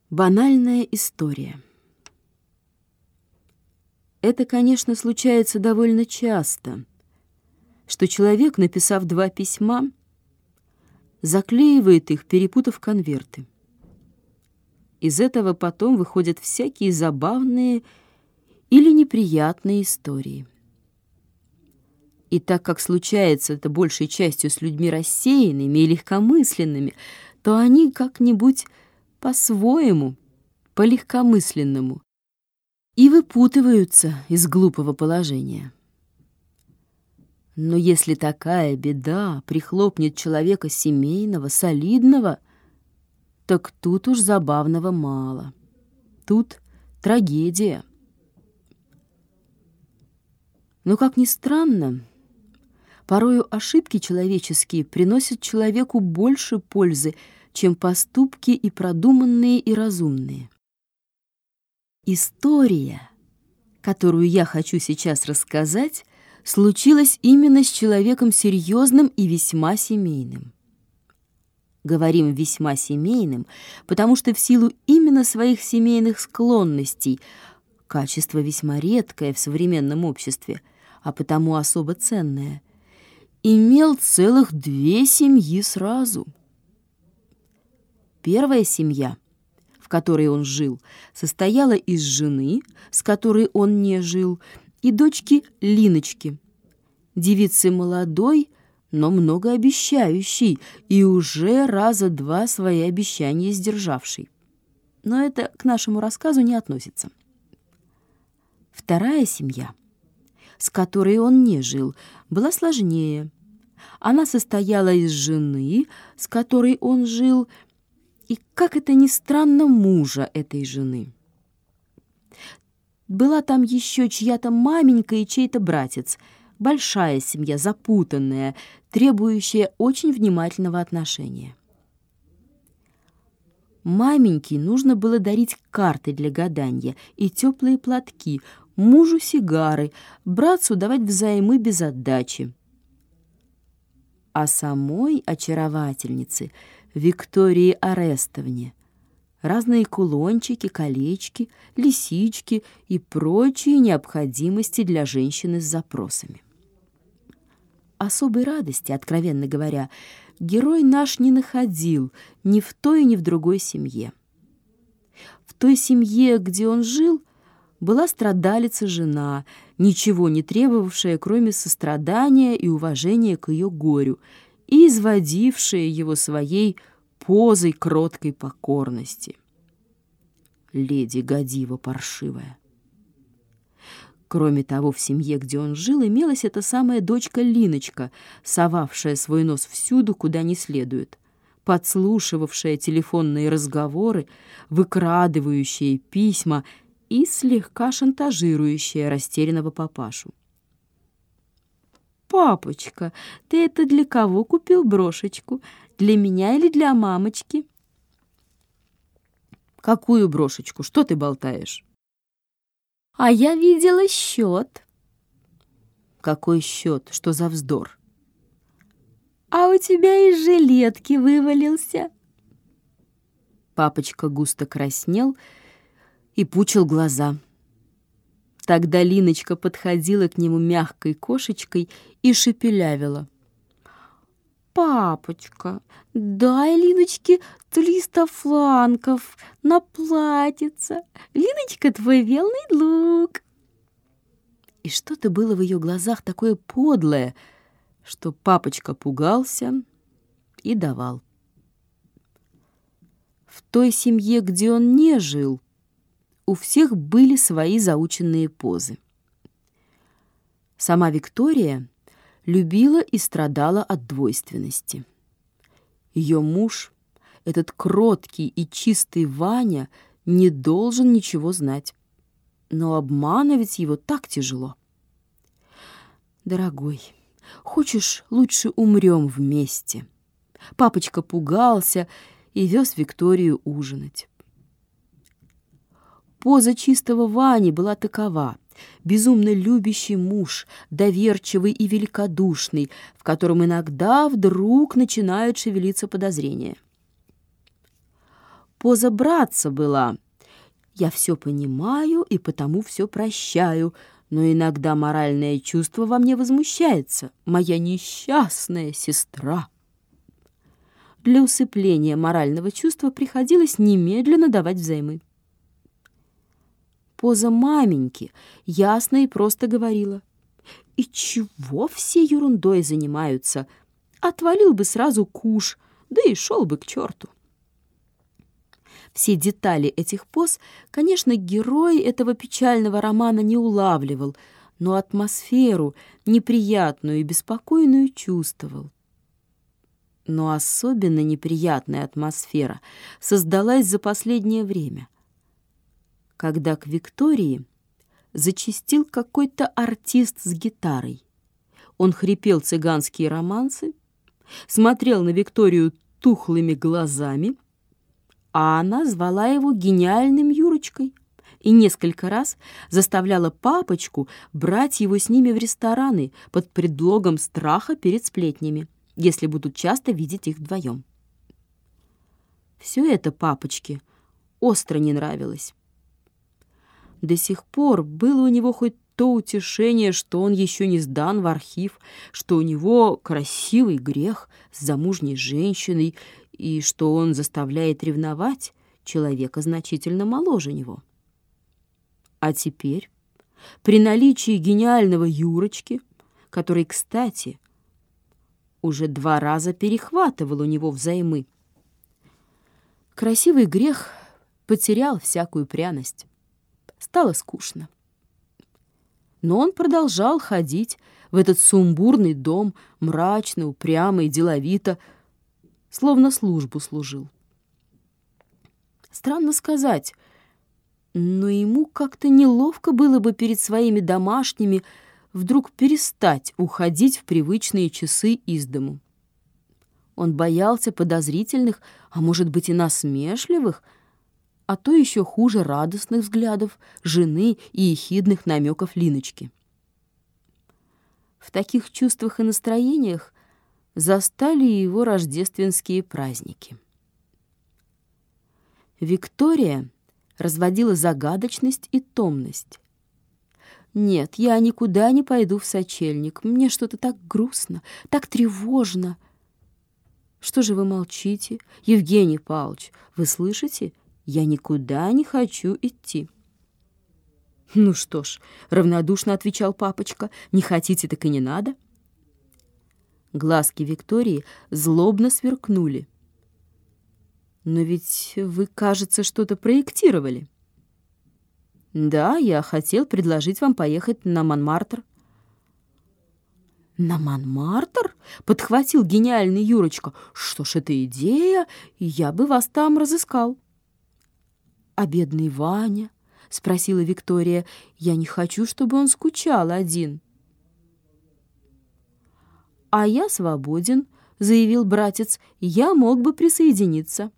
Банальная история. Это, конечно, случается довольно часто, что человек, написав 2 письма, заклеивает их, перепутав конверты. Из этого потом выходят всякие забавные или неприятные истории. И так как случается это большей частью с людьми рассеянными и легкомысленными, то они как-нибудь по-своему, по-легкомысленному, и выпутываются из глупого положения. Но если такая беда прихлопнет человека семейного, солидного, так тут уж забавного мало. Тут трагедия. Но, как ни странно, порою ошибки человеческие приносят человеку больше пользы, чем поступки и продуманные, и разумные. История, которую я хочу сейчас рассказать, случилась именно с человеком серьезным и весьма семейным. Говорим «весьма семейным», потому что в силу именно своих семейных склонностей, качество весьма редкое в современном обществе, а потому особо ценное, имел целых 2 семьи сразу. Первая семья, в которой он жил, состояла из жены, с которой он не жил, и дочки Линочки, девицы молодой, но многообещающей и уже раза 2 свои обещания сдержавшей. Но это к нашему рассказу не относится. Вторая семья, с которой он не жил, была сложнее. Она состояла из жены, с которой он жил, и, как это ни странно, мужа этой жены. Была там еще чья-то маменька и чей-то братец. Большая семья, запутанная, требующая очень внимательного отношения. Маменьке нужно было дарить карты для гадания и теплые платки, мужу сигары, братцу давать взаймы без отдачи. А самой очаровательнице Виктории Орестовне разные кулончики, колечки, лисички и прочие необходимости для женщины с запросами. Особой радости, откровенно говоря, герой наш не находил ни в той, ни в другой семье. В той семье, где он жил, была страдалица-жена, ничего не требовавшая, кроме сострадания и уважения к ее горю, и изводившая его своей позой кроткой покорности. Леди Гадива паршивая. Кроме того, в семье, где он жил, имелась эта самая дочка Линочка, совавшая свой нос всюду, куда не следует, подслушивавшая телефонные разговоры, выкрадывающая письма и слегка шантажирующая растерянного папашу. «Папочка, ты это для кого купил брошечку? Для меня или для мамочки?» «Какую брошечку? Что ты болтаешь?» «А я видела счет». «Какой счет? Что за вздор?» «А у тебя из жилетки вывалился». Папочка густо краснел и пучил глаза. Тогда Линочка подходила к нему мягкой кошечкой и шепелявила: «Папочка, дай Линочке 300 франков на платьице. Линочка, твой верный друг». И что-то было в ее глазах такое подлое, что папочка пугался и давал. В той семье, где он не жил, у всех были свои заученные позы. Сама Виктория любила и страдала от двойственности. Ее муж, этот кроткий и чистый Ваня, не должен ничего знать. Но обманывать его так тяжело. «Дорогой, хочешь, лучше умрем вместе?» Папочка пугался и вез Викторию ужинать. Поза чистого Вани была такова: безумно любящий муж, доверчивый и великодушный, в котором иногда вдруг начинают шевелиться подозрения. поза братца была. Я все понимаю и потому все прощаю, но иногда моральное чувство во мне возмущается. Моя несчастная сестра. Для усыпления морального чувства приходилось немедленно давать взаймы. Поза маменьки ясно и просто говорила: «И чего все ерундой занимаются? Отвалил бы сразу куш, да и шел бы к черту». Все детали этих поз, конечно, герой этого печального романа не улавливал, но атмосферу, неприятную и беспокойную, чувствовал. Но особенно неприятная атмосфера создалась за последнее время, когда к Виктории зачастил какой-то артист с гитарой. Он хрипел цыганские романсы, смотрел на Викторию тухлыми глазами, а она звала его гениальным Юрочкой и несколько раз заставляла папочку брать его с ними в рестораны под предлогом страха перед сплетнями, если будут часто видеть их вдвоем. Все это папочке остро не нравилось. До сих пор было у него хоть то утешение, что он еще не сдан в архив, что у него красивый грех с замужней женщиной и что он заставляет ревновать человека значительно моложе него. А теперь, при наличии гениального Юрочки, который, кстати, уже 2 раза перехватывал у него взаймы, красивый грех потерял всякую пряность. Стало скучно. Но он продолжал ходить в этот сумбурный дом, мрачно, упрямо и деловито, словно службу служил. Странно сказать, но ему как-то неловко было бы перед своими домашними вдруг перестать уходить в привычные часы из дому. Он боялся подозрительных, а может быть и насмешливых, а то еще хуже радостных взглядов жены и ехидных намеков Линочки. В таких чувствах и настроениях застали его рождественские праздники. Виктория разводила загадочность и томность. «Нет, я никуда не пойду в сочельник. Мне что-то так грустно, так тревожно». «Что же вы молчите, Евгений Павлович? Вы слышите? Я никуда не хочу идти». «Ну что ж», — равнодушно отвечал папочка, — «не хотите, так и не надо». Глазки Виктории злобно сверкнули. «Но ведь вы, кажется, что-то проектировали». «Да, я хотел предложить вам поехать на Монмартр». «На Монмартр?» — подхватил гениальный Юрочка. «Что ж, это идея, и я бы вас там разыскал». «А бедный Ваня?» — спросила Виктория. «Я не хочу, чтобы он скучал один». «А я свободен», — заявил братец. «Я мог бы присоединиться».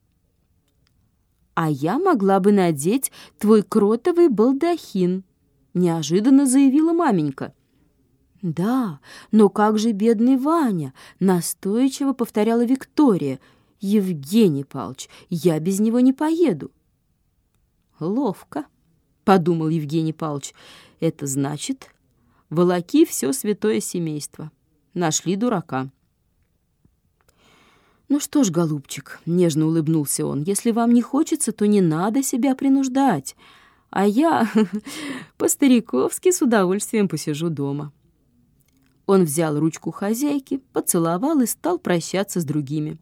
«А я могла бы надеть твой кротовый балдахин», — неожиданно заявила маменька. «Да, но как же бедный Ваня?» — настойчиво повторяла Виктория. «Евгений Павлович, я без него не поеду». «Ловко», — подумал Евгений Павлович. «Это значит, волоки все святое семейство. Нашли дурака». «Ну что ж, голубчик», — нежно улыбнулся он, — «если вам не хочется, то не надо себя принуждать, а я по-стариковски с удовольствием посижу дома». Он взял ручку хозяйки, поцеловал и стал прощаться с другими.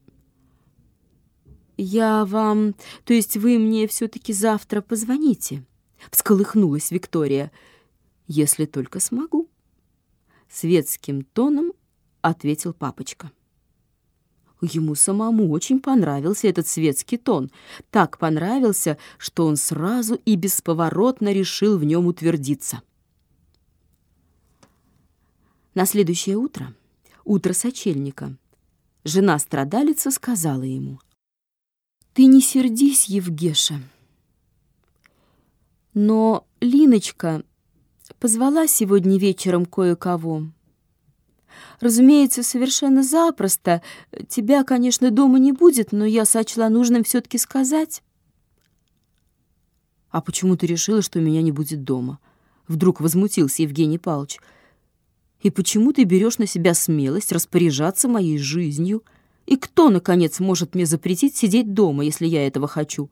«Я вам... То есть вы мне все-таки завтра позвоните?» — всколыхнулась Виктория. «Если только смогу», — светским тоном ответил папочка. Ему самому очень понравился этот светский тон. Так понравился, что он сразу и бесповоротно решил в нем утвердиться. На следующее утро, утро сочельника, жена-страдалица сказала ему: «Ты не сердись, Евгеша, но Линочка позвала сегодня вечером кое-кого. Разумеется, совершенно запросто. Тебя, конечно, дома не будет, но я сочла нужным все-таки сказать. А почему ты решила, что меня не будет дома? Вдруг возмутился Евгений Павлович. И почему ты берешь на себя смелость распоряжаться моей жизнью? И кто, наконец, может мне запретить сидеть дома, если я этого хочу?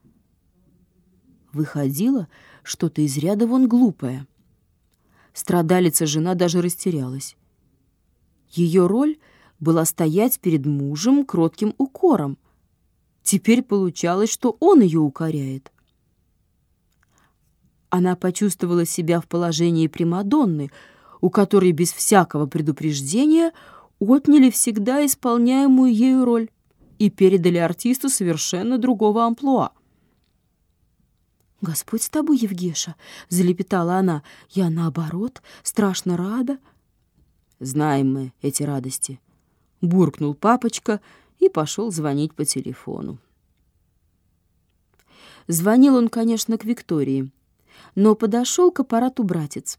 Выходило, что ты из ряда вон глупая. Страдалица-жена даже растерялась. Ее роль была стоять перед мужем кротким укором. Теперь получалось, что он ее укоряет. Она почувствовала себя в положении примадонны, у которой без всякого предупреждения отняли всегда исполняемую ею роль и передали артисту совершенно другого амплуа. «Господь с тобой, Евгеша!» — залепетала она. «Я, наоборот, страшно рада». «Знаем мы эти радости», — буркнул папочка и пошел звонить по телефону. Звонил он, конечно, к Виктории, но подошел к аппарату братец.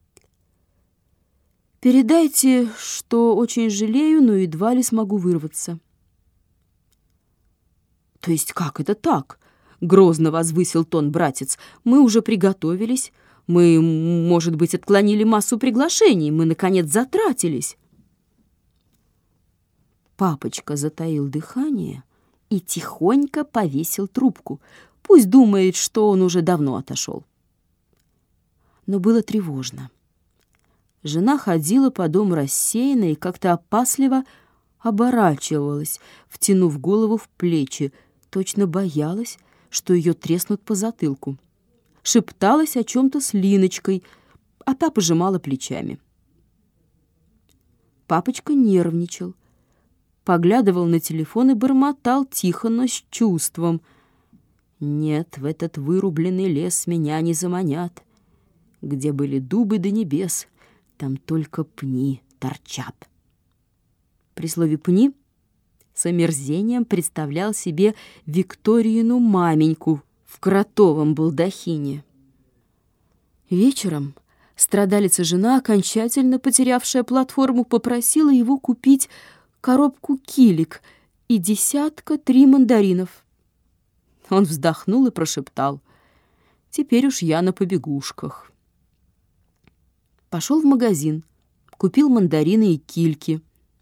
«Передайте, что очень жалею, но едва ли смогу вырваться». «То есть как это так?» — грозно возвысил тон братец. «Мы уже приготовились. Мы, может быть, отклонили массу приглашений. Мы, наконец, затратились». Папочка затаил дыхание и тихонько повесил трубку. Пусть думает, что он уже давно отошел. Но было тревожно. Жена ходила по дому рассеянно и как-то опасливо оборачивалась, втянув голову в плечи, точно боялась, что ее треснут по затылку. Шепталась о чем-то с Линочкой, а та пожимала плечами. Папочка нервничал, поглядывал на телефон и бормотал тихо, но с чувством. «Нет, в этот вырубленный лес меня не заманят. Где были дубы до небес, там только пни торчат». При слове «пни» с омерзением представлял себе Викторину маменьку в кротовом балдахине. Вечером страдалица-жена, окончательно потерявшая платформу, попросила его купить коробку килик и 3 мандаринов. Он вздохнул и прошептал: «Теперь уж я на побегушках». Пошел в магазин, купил мандарины и кильки.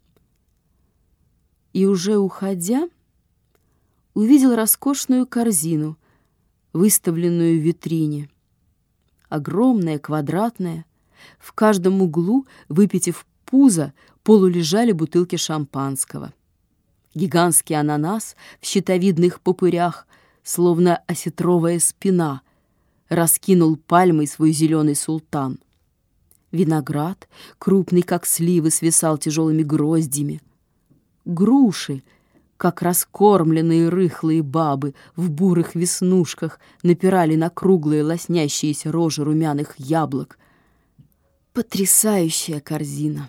И уже уходя, увидел роскошную корзину, выставленную в витрине. Огромная, квадратная, в каждом углу, выпитив пузо, полулежали бутылки шампанского. Гигантский ананас в щитовидных попырях, словно осетровая спина, раскинул пальмой свой зеленый султан. Виноград, крупный, как сливы, свисал тяжелыми гроздями. Груши, как раскормленные рыхлые бабы в бурых веснушках, напирали на круглые лоснящиеся рожи румяных яблок. Потрясающая корзина!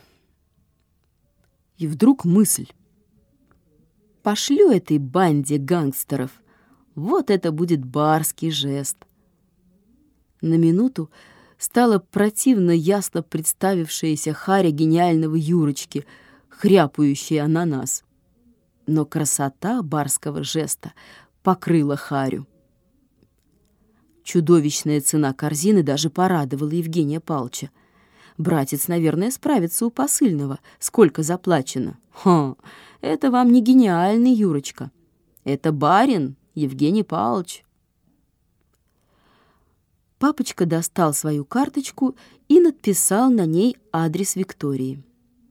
И вдруг мысль: пошлю этой банде гангстеров, вот это будет барский жест. На минуту стало противно ясно представившаяся харя гениального Юрочки, хряпающий ананас. Но красота барского жеста покрыла харю. Чудовищная цена корзины даже порадовала Евгения Павловича. Братец, наверное, справится у посыльного, сколько заплачено. Это вам не гениальный Юрочка. Это барин Евгений Павлович. Папочка достал свою карточку и надписал на ней адрес Виктории.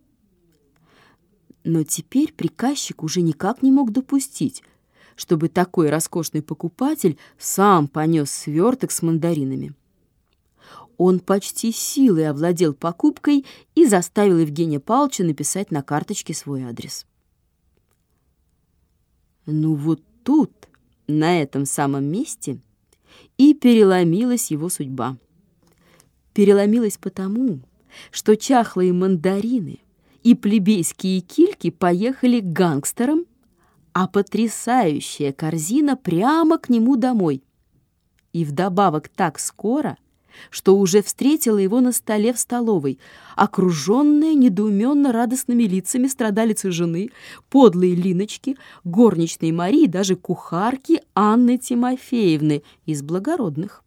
Но теперь приказчик уже никак не мог допустить, чтобы такой роскошный покупатель сам понес сверток с мандаринами. Он почти силой овладел покупкой и заставил Евгения Павловича написать на карточке свой адрес. Ну вот тут, на этом самом месте, и переломилась его судьба. Переломилась потому, что чахлые мандарины и плебейские кильки поехали к гангстерам, а потрясающая корзина прямо к нему домой. И вдобавок так скоро, что уже встретила его на столе в столовой, окруженная недоуменно радостными лицами страдалицы жены, подлой Линочки, горничной Марии, даже кухарки Анны Тимофеевны из благородных.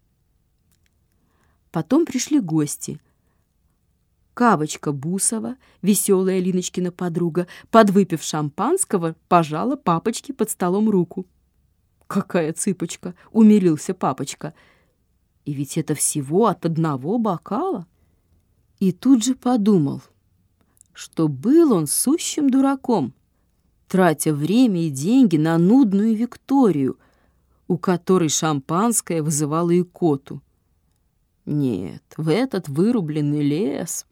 Потом пришли гости. Кавочка Бусова, веселая Линочкина подруга, подвыпив шампанского, пожала папочке под столом руку. «Какая цыпочка!» — умилился папочка. «И ведь это всего от одного бокала». И тут же подумал, что был он сущим дураком, тратя время и деньги на нудную Викторию, у которой шампанское вызывало икоту. Нет, в этот вырубленный лес.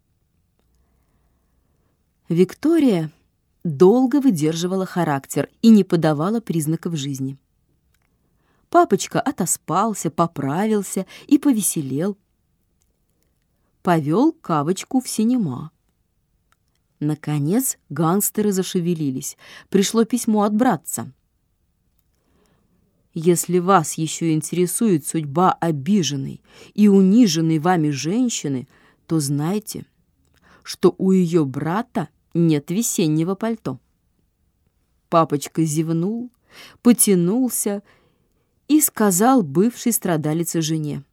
Виктория долго выдерживала характер и не подавала признаков жизни. Папочка отоспался, поправился и повеселел. Повел Кавочку в синема. Наконец гангстеры зашевелились. Пришло письмо от братца. Если вас еще интересует судьба обиженной и униженной вами женщины, то знайте, что у ее брата нет весеннего пальто. Папочка зевнул, потянулся и сказал бывшей страдалице жене: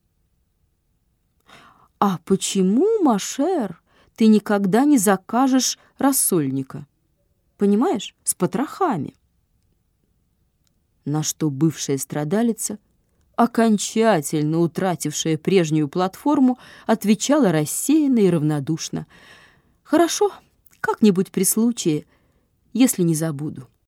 «А почему, Машер, ты никогда не закажешь рассольника? Понимаешь, с потрохами?» На что бывшая страдалица, окончательно утратившая прежнюю платформу, отвечала рассеянно и равнодушно: «Хорошо, как-нибудь при случае, если не забуду».